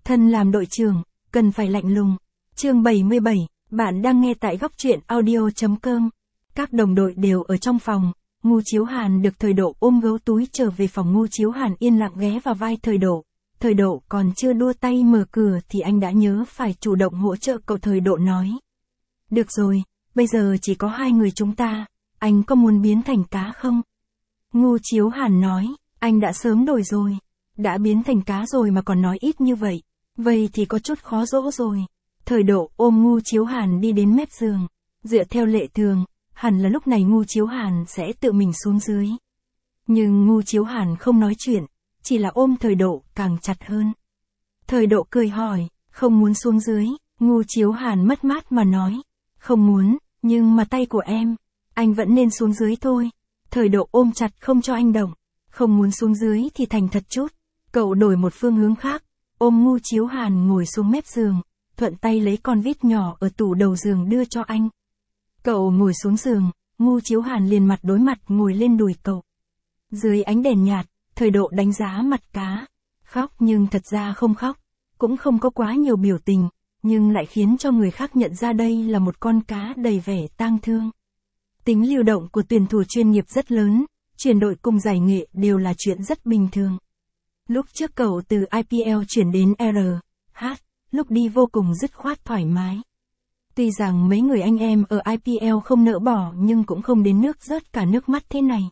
Thân làm đội trưởng, cần phải lạnh lùng. Chương 77, bạn đang nghe tại góc truyện audio.com. Các đồng đội đều ở trong phòng, Ngô Chiếu Hàn được Thời Độ ôm gấu túi trở về phòng. Ngô Chiếu Hàn yên lặng ghé vào vai Thời Độ. Thời Độ còn chưa đua tay mở cửa thì anh đã nhớ phải chủ động hỗ trợ cậu. Thời Độ nói. Được rồi, bây giờ chỉ có hai người chúng ta, anh có muốn biến thành cá không? Ngô Chiếu Hàn nói, anh đã sớm đổi rồi. Đã biến thành cá rồi mà còn nói ít như vậy. Vậy thì có chút khó dỗ rồi. Thời Độ ôm Ngô Chiếu Hàn đi đến mép giường. Dựa theo lệ thường, hẳn là lúc này Ngô Chiếu Hàn sẽ tự mình xuống dưới. Nhưng Ngô Chiếu Hàn không nói chuyện, chỉ là ôm Thời Độ càng chặt hơn. Thời Độ cười hỏi, không muốn xuống dưới. Ngô Chiếu Hàn mất mát mà nói, không muốn, nhưng mà tay của em, anh vẫn nên xuống dưới thôi. Thời Độ ôm chặt không cho anh động. Không muốn xuống dưới thì thành thật chút. Cậu đổi một phương hướng khác, ôm Ngô Chiếu Hàn ngồi xuống mép giường, thuận tay lấy con vít nhỏ ở tủ đầu giường đưa cho anh. Cậu ngồi xuống giường, Ngô Chiếu Hàn liền mặt đối mặt ngồi lên đùi cậu. Dưới ánh đèn nhạt, Thời Độ đánh giá mặt cá. Khóc nhưng thật ra không khóc, cũng không có quá nhiều biểu tình, nhưng lại khiến cho người khác nhận ra đây là một con cá đầy vẻ tang thương. Tính lưu động của tuyển thủ chuyên nghiệp rất lớn, chuyển đội cùng giải nghệ đều là chuyện rất bình thường. Lúc trước cậu từ IPL chuyển đến RH, lúc đi vô cùng dứt khoát thoải mái. Tuy rằng mấy người anh em ở IPL không nỡ bỏ nhưng cũng không đến nước rớt cả nước mắt thế này.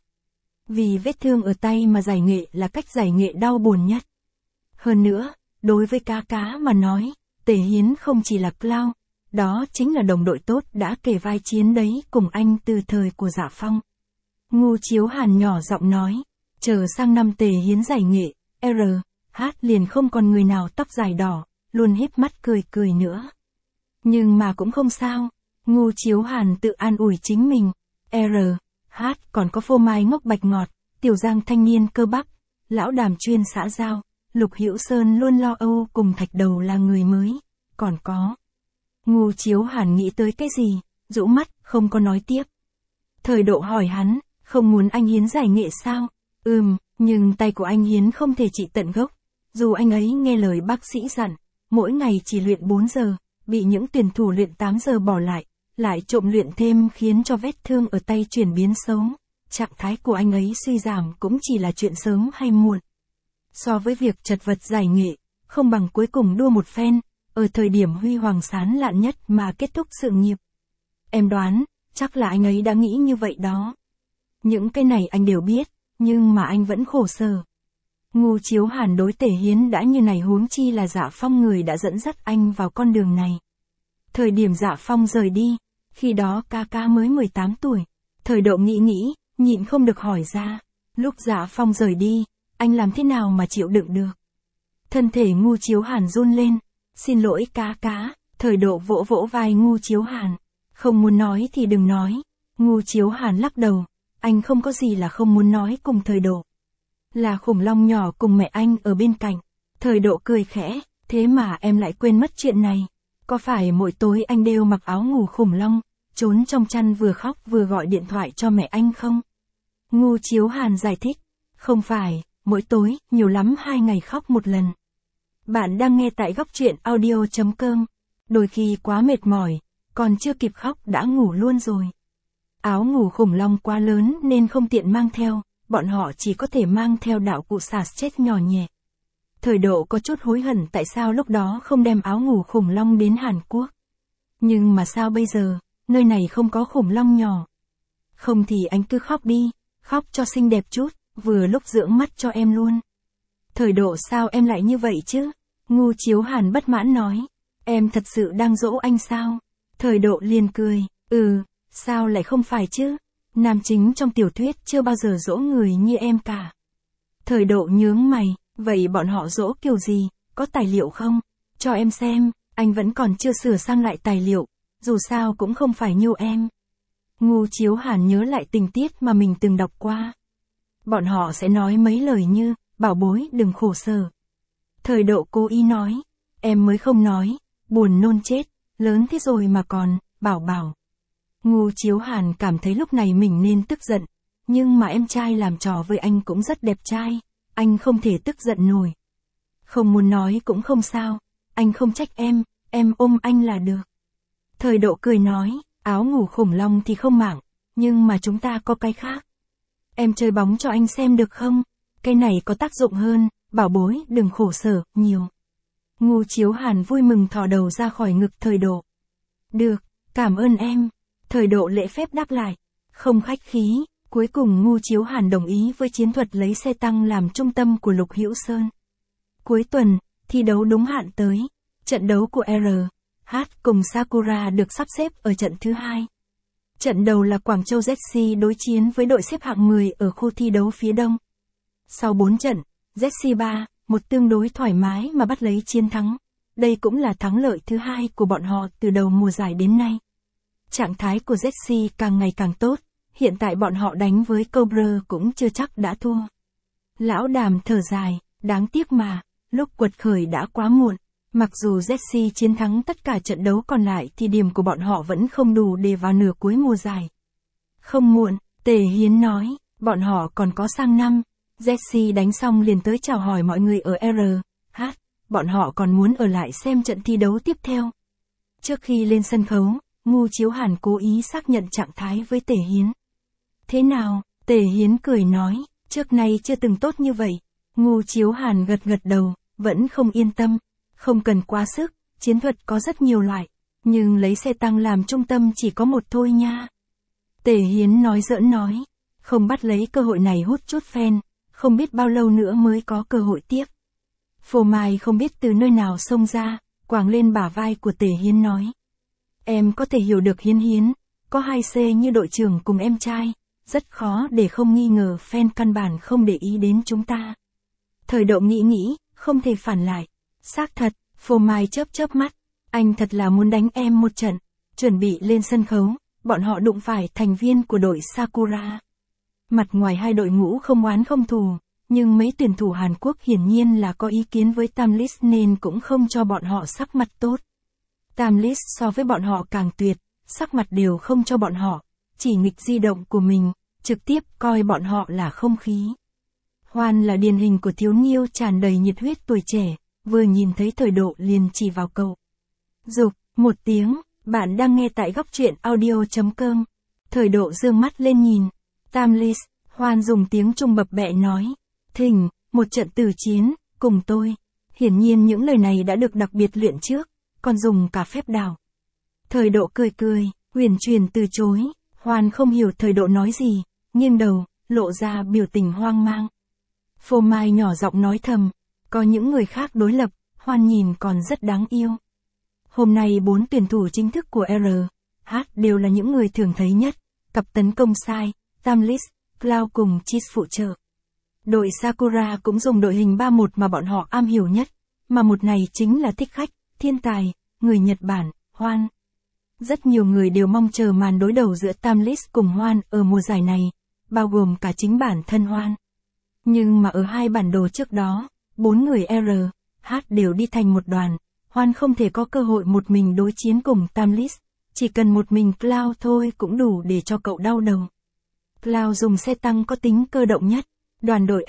Vì vết thương ở tay mà giải nghệ là cách giải nghệ đau buồn nhất. Hơn nữa, đối với cá mà nói, Tề Hiến không chỉ là clown, đó chính là đồng đội tốt đã kề vai chiến đấy cùng anh từ thời của Dạ Phong. Ngô Chiếu Hàn nhỏ giọng nói, chờ sang năm Tề Hiến giải nghệ, RH liền không còn người nào tóc dài đỏ, luôn híp mắt cười nữa. Nhưng mà cũng không sao, Ngô Chiếu Hàn tự an ủi chính mình, RH còn có Phô Mai ngốc bạch ngọt, Tiểu Giang thanh niên cơ bắp, Lão Đàm chuyên xã giao, Lục Hữu Sơn luôn lo âu cùng Thạch Đầu là người mới, còn có. Ngô Chiếu Hàn nghĩ tới cái gì, rũ mắt, không có nói tiếp. Thời Độ hỏi hắn, không muốn anh Hiến giải nghệ sao? Nhưng tay của anh Hiến không thể trị tận gốc. Dù anh ấy nghe lời bác sĩ dặn, mỗi ngày chỉ luyện 4 giờ, bị những tuyển thủ luyện 8 giờ bỏ lại trộm luyện thêm khiến cho vết thương ở tay chuyển biến xấu. Trạng thái của anh ấy suy giảm cũng chỉ là chuyện sớm hay muộn. So với việc chật vật giải nghệ, không bằng cuối cùng đua một phen, ở thời điểm huy hoàng sáng lạn nhất mà kết thúc sự nghiệp. Em đoán, chắc là anh ấy đã nghĩ như vậy đó. Những cái này anh đều biết, nhưng mà anh vẫn khổ sở. Ngô Chiếu Hàn đối Tề Hiến đã như này huống chi là Dạ Phong người đã dẫn dắt anh vào con đường này. Thời điểm Dạ Phong rời đi, khi đó ca mới 18 tuổi. Thời Độ nghĩ, nhịn không được hỏi ra. Lúc Dạ Phong rời đi, anh làm thế nào mà chịu đựng được? Thân thể Ngô Chiếu Hàn run lên. Xin lỗi cá. Thời Độ vỗ vai Ngô Chiếu Hàn. Không muốn nói thì đừng nói. Ngô Chiếu Hàn lắc đầu. Anh không có gì là không muốn nói cùng Thời Độ. Là khủng long nhỏ cùng mẹ anh ở bên cạnh. Thời Độ cười khẽ, thế mà em lại quên mất chuyện này. Có phải mỗi tối anh đều mặc áo ngủ khủng long, trốn trong chăn vừa khóc vừa gọi điện thoại cho mẹ anh không? Ngô Chiếu Hàn giải thích, không phải, mỗi tối, nhiều lắm 2 ngày khóc một lần. Bạn đang nghe tại góc truyện audio.com. Đôi khi quá mệt mỏi, còn chưa kịp khóc đã ngủ luôn rồi. Áo ngủ khủng long quá lớn nên không tiện mang theo, bọn họ chỉ có thể mang theo đạo cụ xà chết nhỏ nhẹ. Thời Độ có chút hối hận tại sao lúc đó không đem áo ngủ khủng long đến Hàn Quốc. Nhưng mà sao bây giờ, nơi này không có khủng long nhỏ. Không thì anh cứ khóc đi, khóc cho xinh đẹp chút, vừa lúc dưỡng mắt cho em luôn. Thời Độ sao em lại như vậy chứ? Ngô Chiếu Hàn bất mãn nói, em thật sự đang dỗ anh sao? Thời Độ liền cười, sao lại không phải chứ? Nam chính trong tiểu thuyết chưa bao giờ dỗ người như em cả. Thời Độ nhướng mày, vậy bọn họ dỗ kiểu gì, có tài liệu không? Cho em xem, anh vẫn còn chưa sửa sang lại tài liệu, dù sao cũng không phải như em. Ngô Chiếu Hàn nhớ lại tình tiết mà mình từng đọc qua. Bọn họ sẽ nói mấy lời như, bảo bối đừng khổ sở. Thời Độ cố ý nói, em mới không nói, buồn nôn chết, lớn thế rồi mà còn, bảo. Ngô Chiếu Hàn cảm thấy lúc này mình nên tức giận, nhưng mà em trai làm trò với anh cũng rất đẹp trai, anh không thể tức giận nổi. Không muốn nói cũng không sao, anh không trách em ôm anh là được. Thời Độ cười nói, áo ngủ khủng long thì không mảng, nhưng mà chúng ta có cái khác. Em chơi bóng cho anh xem được không? Cái này có tác dụng hơn, bảo bối đừng khổ sở, nhiều. Ngu Chiếu Hàn vui mừng thò đầu ra khỏi ngực Thời Độ. Được, cảm ơn em. Thời Độ lễ phép đáp lại, không khách khí. Cuối cùng Ngu Chiếu Hàn đồng ý với chiến thuật lấy xe tăng làm trung tâm của Lục Hữu Sơn. Cuối tuần, thi đấu đúng hạn tới. Trận đấu của RH cùng Sakura được sắp xếp ở trận thứ 2. Trận đầu là Quảng Châu ZC đối chiến với đội xếp hạng 10 ở khu thi đấu phía đông. Sau 4 trận, ZC 3-1 tương đối thoải mái mà bắt lấy chiến thắng. Đây cũng là thắng lợi thứ 2 của bọn họ từ đầu mùa giải đến nay. Trạng thái của ZC càng ngày càng tốt, hiện tại bọn họ đánh với Cobra cũng chưa chắc đã thua. Lão Đàm thở dài, đáng tiếc mà, lúc quật khởi đã quá muộn. Mặc dù ZC chiến thắng tất cả trận đấu còn lại thì điểm của bọn họ vẫn không đủ để vào nửa cuối mùa giải. Không muộn, Tề Hiến nói, bọn họ còn có sang năm. ZC đánh xong liền tới chào hỏi mọi người ở RH, bọn họ còn muốn ở lại xem trận thi đấu tiếp theo. Trước khi lên sân khấu, Ngu Chiếu Hàn cố ý xác nhận trạng thái với Tề Hiến. Thế nào? Tề Hiến cười nói, trước nay chưa từng tốt như vậy. Ngu Chiếu Hàn gật gật đầu, vẫn không yên tâm. Không cần quá sức, chiến thuật có rất nhiều loại, nhưng lấy xe tăng làm trung tâm chỉ có một thôi nha. Tề Hiến nói giỡn nói, không bắt lấy cơ hội này hút chút fan, không biết bao lâu nữa mới có cơ hội tiếp. Phô Mai không biết từ nơi nào xông ra, quàng lên bả vai của Tề Hiến nói. Em có thể hiểu được Hiến, có 2C như đội trưởng cùng em trai, rất khó để không nghi ngờ fan căn bản không để ý đến chúng ta. Thời Độ nghĩ, không thể phản lại. Xác thật, Phô Mai chớp mắt, anh thật là muốn đánh em một trận. Chuẩn bị lên sân khấu, bọn họ đụng phải thành viên của đội Sakura. Mặt ngoài hai đội ngũ không oán không thù, nhưng mấy tuyển thủ Hàn Quốc hiển nhiên là có ý kiến với Tamlis nên cũng không cho bọn họ sắc mặt tốt. Tamlis so với bọn họ càng tuyệt, sắc mặt đều không cho bọn họ, chỉ nghịch di động của mình, trực tiếp coi bọn họ là không khí. Hoan là điển hình của thiếu niêu tràn đầy nhiệt huyết tuổi trẻ, vừa nhìn thấy Thời Độ liền chỉ vào cậu. Dục, một tiếng, bạn đang nghe tại góc truyện audio.com. Thời Độ dương mắt lên nhìn. Tamlis, Hoan dùng tiếng Trung bập bẹ nói. Thỉnh, một trận tử chiến, cùng tôi. Hiển nhiên những lời này đã được đặc biệt luyện trước, còn dùng cả phép đảo. Thời Độ cười, uyển chuyển từ chối. Hoan không hiểu Thời Độ nói gì, nghiêng đầu, lộ ra biểu tình hoang mang. Phô Mai nhỏ giọng nói thầm. Có những người khác đối lập, Hoan nhìn còn rất đáng yêu. Hôm nay 4 tuyển thủ chính thức của RH đều là những người thường thấy nhất. Cặp tấn công sai, Tamlis, Cloud cùng Cheese phụ trợ. Đội Sakura cũng dùng đội hình 3-1 mà bọn họ am hiểu nhất. Mà một này chính là thích khách, thiên tài, người Nhật Bản, Hoan. Rất nhiều người đều mong chờ màn đối đầu giữa Tamlis cùng Hoan ở mùa giải này, bao gồm cả chính bản thân Hoan. Nhưng mà ở hai bản đồ trước đó, 4 người RH đều đi thành một đoàn, Hoan không thể có cơ hội một mình đối chiến cùng Tamlis, chỉ cần một mình Cloud thôi cũng đủ để cho cậu đau đầu. Cloud dùng xe tăng có tính cơ động nhất, đoàn đội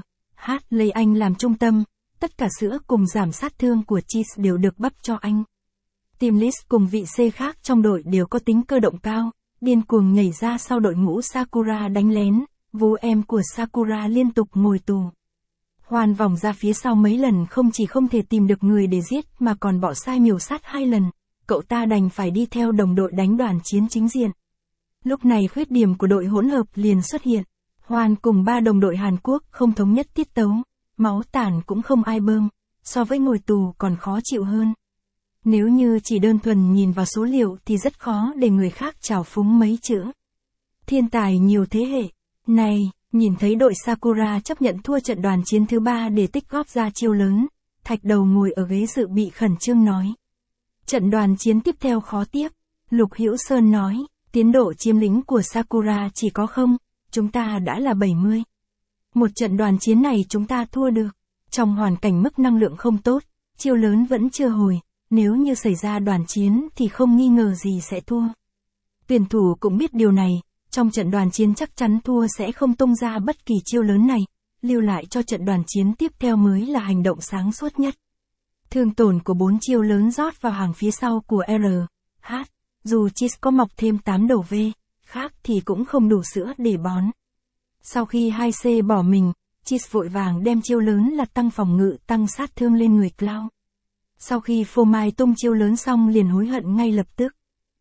RH lấy anh làm trung tâm, tất cả sữa cùng giảm sát thương của Cheese đều được bắp cho anh. Tamlis cùng vị C khác trong đội đều có tính cơ động cao, điên cuồng nhảy ra sau đội ngũ Sakura đánh lén, vú em của Sakura liên tục ngồi tù. Hoan vòng ra phía sau mấy lần không chỉ không thể tìm được người để giết mà còn bỏ sai miểu sát 2 lần, cậu ta đành phải đi theo đồng đội đánh đoàn chiến chính diện. Lúc này khuyết điểm của đội hỗn hợp liền xuất hiện, Hoan cùng 3 đồng đội Hàn Quốc không thống nhất tiết tấu, máu tàn cũng không ai bơm, so với ngồi tù còn khó chịu hơn. Nếu như chỉ đơn thuần nhìn vào số liệu thì rất khó để người khác trào phúng mấy chữ. Thiên tài nhiều thế hệ, này, nhìn thấy đội Sakura chấp nhận thua trận đoàn chiến thứ 3 để tích góp ra chiêu lớn, Thạch Đầu ngồi ở ghế dự bị khẩn trương nói. Trận đoàn chiến tiếp theo khó tiếp, Lục Hữu Sơn nói, tiến độ chiếm lĩnh của Sakura chỉ có 0, chúng ta đã là 70. Một trận đoàn chiến này chúng ta thua được, trong hoàn cảnh mức năng lượng không tốt, chiêu lớn vẫn chưa hồi, nếu như xảy ra đoàn chiến thì không nghi ngờ gì sẽ thua. Tuyển thủ cũng biết điều này, trong trận đoàn chiến chắc chắn thua sẽ không tung ra bất kỳ chiêu lớn này, lưu lại cho trận đoàn chiến tiếp theo mới là hành động sáng suốt nhất. Thương tổn của 4 chiêu lớn rót vào hàng phía sau của RH. Dù Cheese có mọc thêm 8 đầu V khác thì cũng không đủ sữa để bón. Sau khi 2C bỏ mình, Cheese vội vàng đem chiêu lớn là tăng phòng ngự tăng sát thương lên người Cloud. Sau khi phô mai tung chiêu lớn xong liền hối hận ngay lập tức.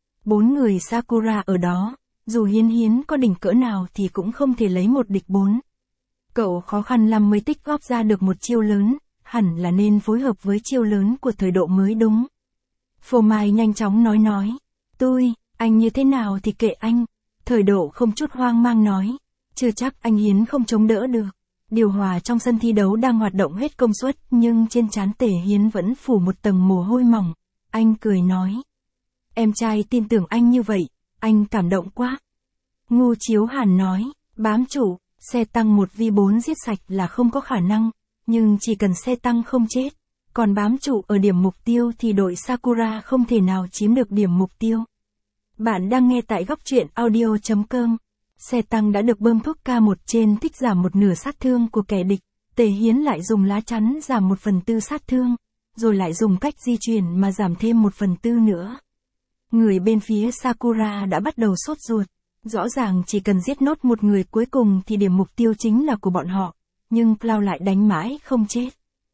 4 người Sakura ở đó, dù Hiến có đỉnh cỡ nào thì cũng không thể lấy một địch 4. Cậu khó khăn lắm mới tích góp ra được một chiêu lớn, hẳn là nên phối hợp với chiêu lớn của thời độ mới đúng. Phô mai nhanh chóng nói. Anh như thế nào thì kệ anh. Thời độ không chút hoang mang nói. Chưa chắc anh Hiến không chống đỡ được. Điều hòa trong sân thi đấu đang hoạt động hết công suất nhưng trên trán Tề Hiến vẫn phủ một tầng mồ hôi mỏng. Anh cười nói. Em trai tin tưởng anh như vậy, anh cảm động quá. Ngô Chiếu Hàn nói, bám trụ, xe tăng 1v4 giết sạch là không có khả năng, nhưng chỉ cần xe tăng không chết, còn bám trụ ở điểm mục tiêu thì đội Sakura không thể nào chiếm được điểm mục tiêu. Bạn đang nghe tại góc truyện audio.com. Xe tăng đã được bơm thuốc K1 trên thích giảm một nửa sát thương của kẻ địch, Tề Hiến lại dùng lá chắn giảm 1/4 sát thương, rồi lại dùng cách di chuyển mà giảm thêm 1/4 nữa. Người bên phía Sakura đã bắt đầu sốt ruột, rõ ràng chỉ cần giết nốt một người cuối cùng thì điểm mục tiêu chính là của bọn họ, nhưng Cloud lại đánh mãi không chết.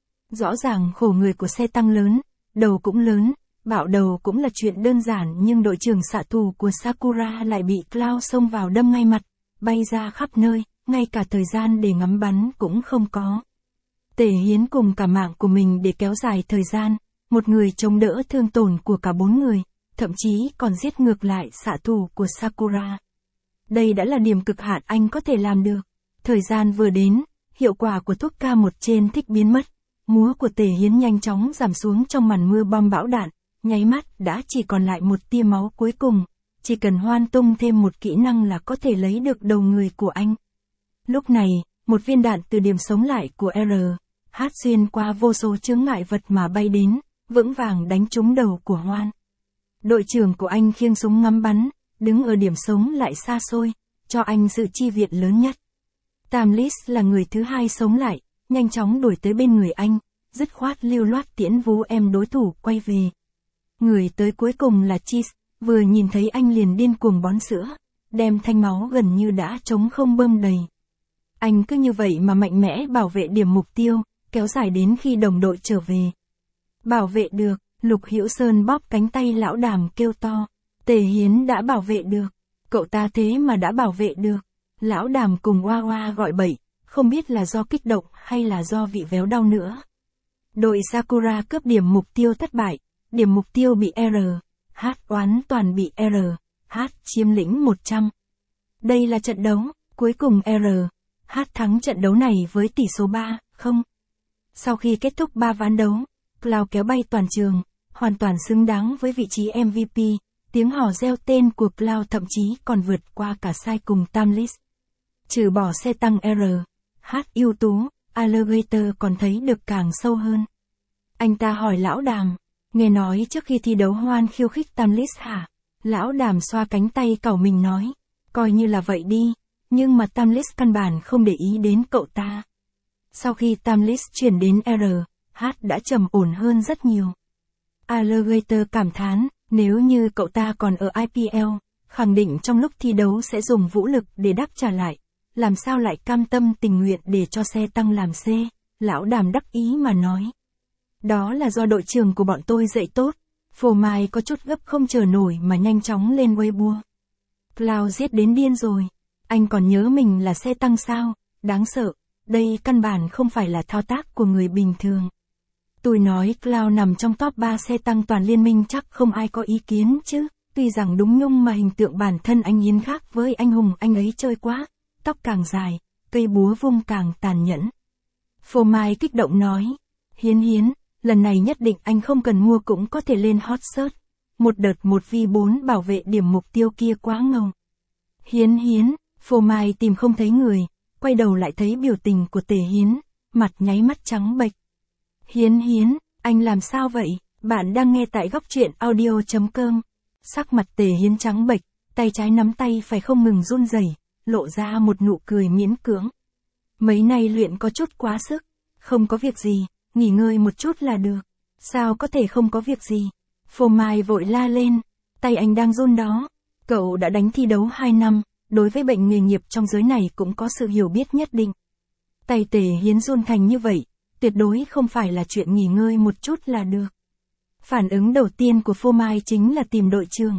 Rõ ràng khổ người của xe tăng lớn, đầu cũng lớn, bạo đầu cũng là chuyện đơn giản nhưng đội trưởng xạ thủ của Sakura lại bị Cloud xông vào đâm ngay mặt, bay ra khắp nơi, ngay cả thời gian để ngắm bắn cũng không có. Tề Hiến cùng cả mạng của mình để kéo dài thời gian, một người chống đỡ thương tổn của cả 4 người, thậm chí còn giết ngược lại xạ thủ của Sakura. Đây đã là điểm cực hạn anh có thể làm được. Thời gian vừa đến, hiệu quả của thuốc K1 trên thích biến mất. Múa của Tề Hiến nhanh chóng giảm xuống trong màn mưa bom bão đạn, nháy mắt đã chỉ còn lại một tia máu cuối cùng. Chỉ cần hoan tung thêm một kỹ năng là có thể lấy được đầu người của anh. Lúc này, một viên đạn từ điểm sống lại của RH xuyên qua vô số chướng ngại vật mà bay đến, vững vàng đánh trúng đầu của Hoan. Đội trưởng của anh khiêng súng ngắm bắn, đứng ở điểm sống lại xa xôi, cho anh sự chi viện lớn nhất. Tamlis là người thứ hai sống lại, nhanh chóng đuổi tới bên người anh, dứt khoát lưu loát tiễn vú em đối thủ quay về. Người tới cuối cùng là Cheese, vừa nhìn thấy anh liền điên cuồng bón sữa, đem thanh máu gần như đã trống không bơm đầy. Anh cứ như vậy mà mạnh mẽ bảo vệ điểm mục tiêu, kéo dài đến khi đồng đội trở về. Bảo vệ được, Lục Hữu Sơn bóp cánh tay lão Đàm kêu to. Tề Hiến đã bảo vệ được. Cậu ta thế mà đã bảo vệ được. Lão Đàm cùng Hoa Hoa gọi bậy, không biết là do kích động hay là do vị véo đau nữa. Đội Sakura cướp điểm mục tiêu thất bại. Điểm mục tiêu bị RH oán toàn bị RH chiếm lĩnh 100. Đây là trận đấu, cuối cùng RH thắng trận đấu này với tỷ số 3-0. Sau khi kết thúc 3 ván đấu, Cloud kéo bay toàn trường, hoàn toàn xứng đáng với vị trí MVP, tiếng hò reo tên của Cloud thậm chí còn vượt qua cả Sai cùng Tamlis. Trừ bỏ xe tăng RH ưu tú, Alligator còn thấy được càng sâu hơn. Anh ta hỏi lão Đàm, nghe nói trước khi thi đấu Hoan khiêu khích Tamlis hả? Lão Đàm xoa cánh tay cậu mình nói, coi như là vậy đi, nhưng mà Tamlis căn bản không để ý đến cậu ta. Sau khi Tamlis chuyển đến RH đã trầm ổn hơn rất nhiều. Alligator cảm thán, nếu như cậu ta còn ở IPL, khẳng định trong lúc thi đấu sẽ dùng vũ lực để đáp trả lại, làm sao lại cam tâm tình nguyện để cho xe tăng làm C, lão Đàm đắc ý mà nói. Đó là do đội trưởng của bọn tôi dạy tốt, Phô Mai có chút gấp không chờ nổi mà nhanh chóng lên Weibo. Cloud giết đến điên rồi, anh còn nhớ mình là xe tăng sao, đáng sợ, đây căn bản không phải là thao tác của người bình thường. Tôi nói Cloud nằm trong top 3 xe tăng toàn liên minh chắc không ai có ý kiến chứ, tuy rằng đúng nhung mà hình tượng bản thân anh Hiến khác với anh hùng anh ấy chơi quá, tóc càng dài, cây búa vung càng tàn nhẫn. Phô Mai kích động nói, Hiến, lần này nhất định anh không cần mua cũng có thể lên hot search, một đợt 1v4 bảo vệ điểm mục tiêu kia quá ngầu. Hiến, Phô Mai tìm không thấy người, quay đầu lại thấy biểu tình của Tề Hiến, mặt nháy mắt trắng bệch. Hiến, anh làm sao vậy? Bạn đang nghe tại góc truyện audio.com. Sắc mặt Tề Hiến trắng bệch, tay trái nắm tay phải không ngừng run rẩy, lộ ra một nụ cười miễn cưỡng. Mấy nay luyện có chút quá sức. Không có việc gì, nghỉ ngơi một chút là được. Sao có thể không có việc gì? Phô Mai vội la lên. Tay anh đang run đó. Cậu đã đánh thi đấu 2 năm, đối với bệnh nghề nghiệp trong giới này cũng có sự hiểu biết nhất định. Tay Tề Hiến run thành như vậy, tuyệt đối không phải là chuyện nghỉ ngơi một chút là được. Phản ứng đầu tiên của Phô Mai chính là tìm đội trưởng.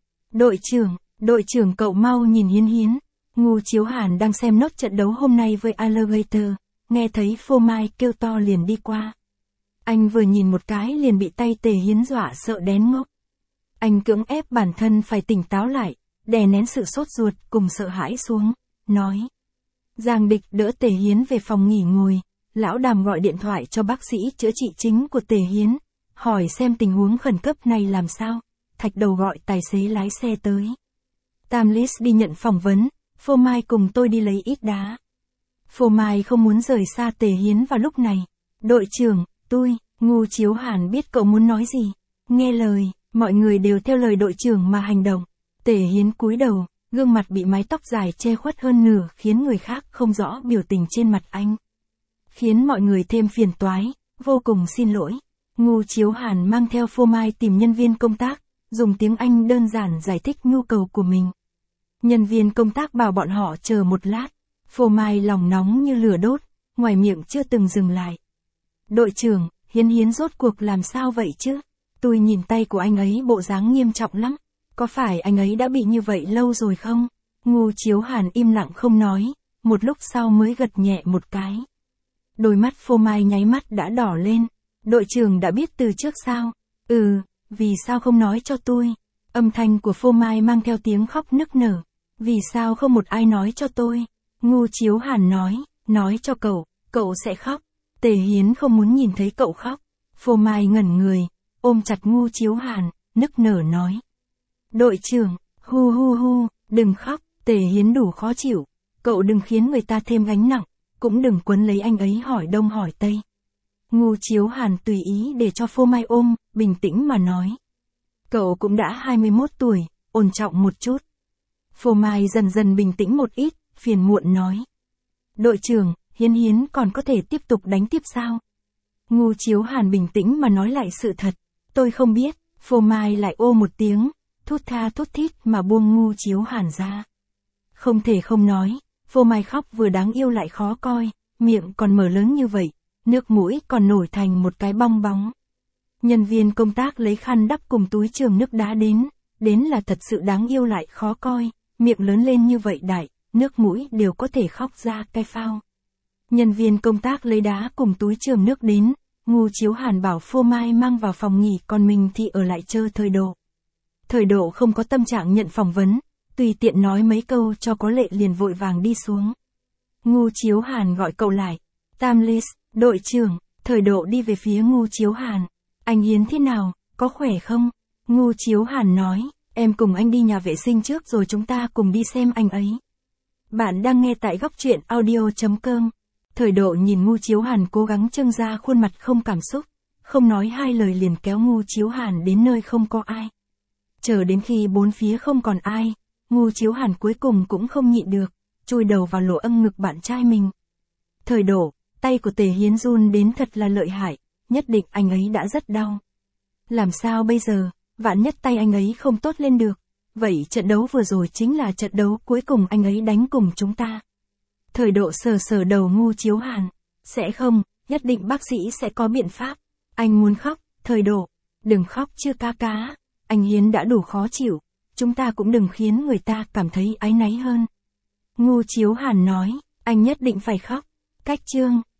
Đội trưởng cậu mau nhìn Hiến Hiến. Ngô Chiếu Hàn đang xem nốt trận đấu hôm nay với Alligator, nghe thấy Phô Mai kêu to liền đi qua. Anh vừa nhìn một cái liền bị tay Tề Hiến dọa sợ đén ngốc. Anh cưỡng ép bản thân phải tỉnh táo lại, đè nén sự sốt ruột cùng sợ hãi xuống, nói. Giang Địch đỡ Tề Hiến về phòng nghỉ ngồi, lão Đàm gọi điện thoại cho bác sĩ chữa trị chính của Tề Hiến, hỏi xem tình huống khẩn cấp này làm sao. Thạch Đầu gọi tài xế lái xe tới. Tamlis đi nhận phỏng vấn, Phô Mai cùng tôi đi lấy ít đá. Phô Mai không muốn rời xa Tề Hiến vào lúc này. Đội trưởng, Ngô Chiếu Hàn biết cậu muốn nói gì. Nghe lời, mọi người đều theo lời đội trưởng mà hành động. Tề Hiến cúi đầu, gương mặt bị mái tóc dài che khuất hơn nửa khiến người khác không rõ biểu tình trên mặt anh. Khiến mọi người thêm phiền toái, vô cùng xin lỗi. Ngô Chiếu Hàn mang theo Phô Mai tìm nhân viên công tác, dùng tiếng Anh đơn giản giải thích nhu cầu của mình. Nhân viên công tác bảo bọn họ chờ một lát. Phô Mai lòng nóng như lửa đốt, ngoài miệng chưa từng dừng lại. Đội trưởng, Hiến rốt cuộc làm sao vậy chứ? Tôi nhìn tay của anh ấy bộ dáng nghiêm trọng lắm. Có phải anh ấy đã bị như vậy lâu rồi không? Ngô Chiếu Hàn im lặng không nói, một lúc sau mới gật nhẹ một cái. Đôi mắt Phô Mai nháy mắt đã đỏ lên. Đội trưởng đã biết từ trước sao? Vì sao không nói cho tôi? Âm thanh của Phô Mai mang theo tiếng khóc nức nở. Vì sao không một ai nói cho tôi? Ngô Chiếu Hàn nói cho cậu sẽ khóc. Tề Hiến không muốn nhìn thấy cậu khóc. Phô Mai ngẩn người, ôm chặt Ngô Chiếu Hàn, nức nở nói. Đội trưởng, hu, đừng khóc, Tề Hiến đủ khó chịu. Cậu đừng khiến người ta thêm gánh nặng, cũng đừng quấn lấy anh ấy hỏi đông hỏi tây. Ngô Chiếu Hàn tùy ý để cho Phô Mai ôm, bình tĩnh mà nói. Cậu cũng đã 21 tuổi, ổn trọng một chút. Phô Mai dần dần bình tĩnh một ít, phiền muộn nói. Đội trưởng, Hiến còn có thể tiếp tục đánh tiếp sao? Ngô Chiếu Hàn bình tĩnh mà nói lại sự thật. Tôi không biết. Phô Mai lại ô một tiếng, thút tha thút thít mà buông Ngô Chiếu Hàn ra. Không thể không nói, Phô Mai khóc vừa đáng yêu lại khó coi, miệng còn mở lớn như vậy, nước mũi còn nổi thành một cái bong bóng. Nhân viên công tác lấy khăn đắp cùng túi trường nước đá đến là thật sự đáng yêu lại khó coi, miệng lớn lên như vậy đại, nước mũi đều có thể khóc ra cái phao. Nhân viên công tác lấy đá cùng túi trường nước đến, Ngô Chiếu Hàn bảo Phô Mai mang vào phòng nghỉ còn mình thì ở lại chờ Thời Độ. Thời Độ không có tâm trạng nhận phỏng vấn, tùy tiện nói mấy câu cho có lệ liền vội vàng đi xuống. Ngô Chiếu Hàn gọi cậu lại. Tamlis, đội trưởng. Thời Độ đi về phía Ngô Chiếu Hàn. Anh Hiến thế nào, có khỏe không? Ngô Chiếu Hàn nói, em cùng anh đi nhà vệ sinh trước rồi chúng ta cùng đi xem anh ấy. Bạn đang nghe tại góc truyện audio.com. Thời Độ nhìn Ngô Chiếu Hàn cố gắng trưng ra khuôn mặt không cảm xúc, không nói hai lời liền kéo Ngô Chiếu Hàn đến nơi không có ai. Chờ đến khi bốn phía không còn ai, Ngô Chiếu Hàn cuối cùng cũng không nhịn được, chui đầu vào lỗ âng ngực bạn trai mình. Thời Độ, tay của Tề Hiến run đến thật là lợi hại, nhất định anh ấy đã rất đau. Làm sao bây giờ, vạn nhất tay anh ấy không tốt lên được, vậy trận đấu vừa rồi chính là trận đấu cuối cùng anh ấy đánh cùng chúng ta. Thời Độ sờ đầu Ngô Chiếu Hàn, sẽ không, nhất định bác sĩ sẽ có biện pháp. Anh muốn khóc, Thời Độ, đừng khóc chứ cá, anh Hiến đã đủ khó chịu, chúng ta cũng đừng khiến người ta cảm thấy áy náy hơn. Ngô Chiếu Hàn nói, anh nhất định phải khóc. Cách chương